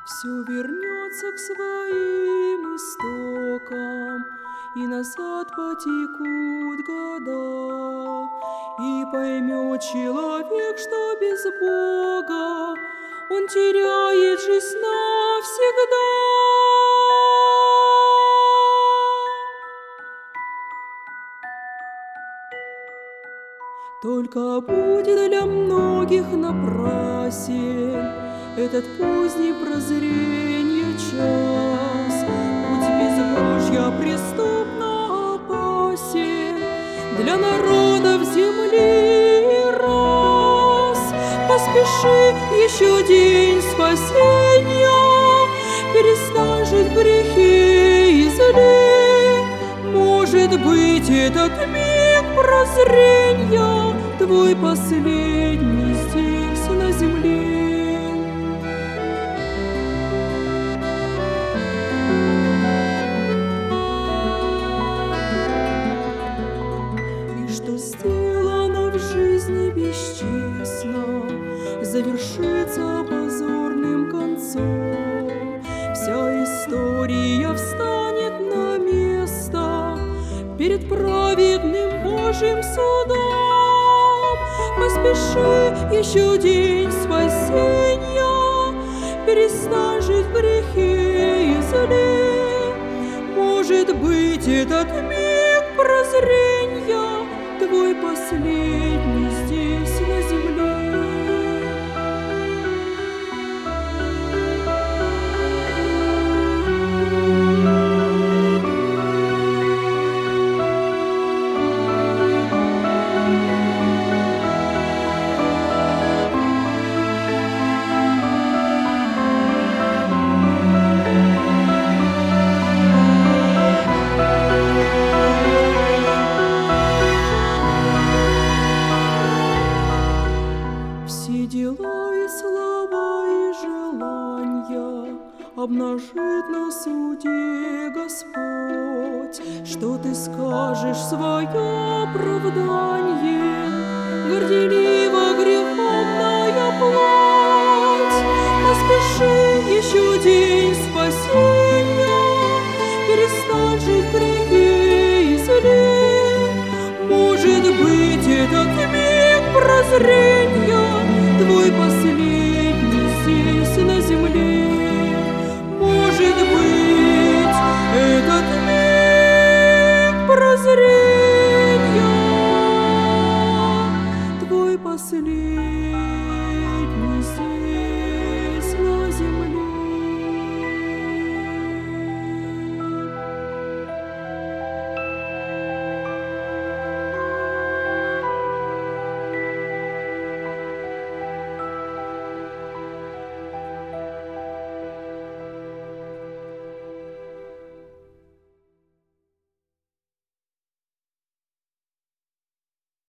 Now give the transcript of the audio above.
все вернется к своим истокам, и назад потекут года, и поймет человек, что без Бога он теряет жизнь навсегда. Только будет для многих напрасен этот поздний прозрения час. Путь безбожья преступно опасен для народов земли раз. Поспеши, еще день спасения, перестань жить в грехе и зле. Может быть, этот миг прозрения твой последний здесь на земле. И что сделано в жизни бесчестно, завершится позорным концом. Вся история встанет на место перед праведным Божьим судом. Поспеши, еще день спасения, перестань жить в грехе и зле. Может быть, этот миг прозрения твой последний здесь на земле. Дела и слова и желания обнажит на суде Господь. Что ты скажешь в свое оправдание, горделиво греховная плоть? Поспеши,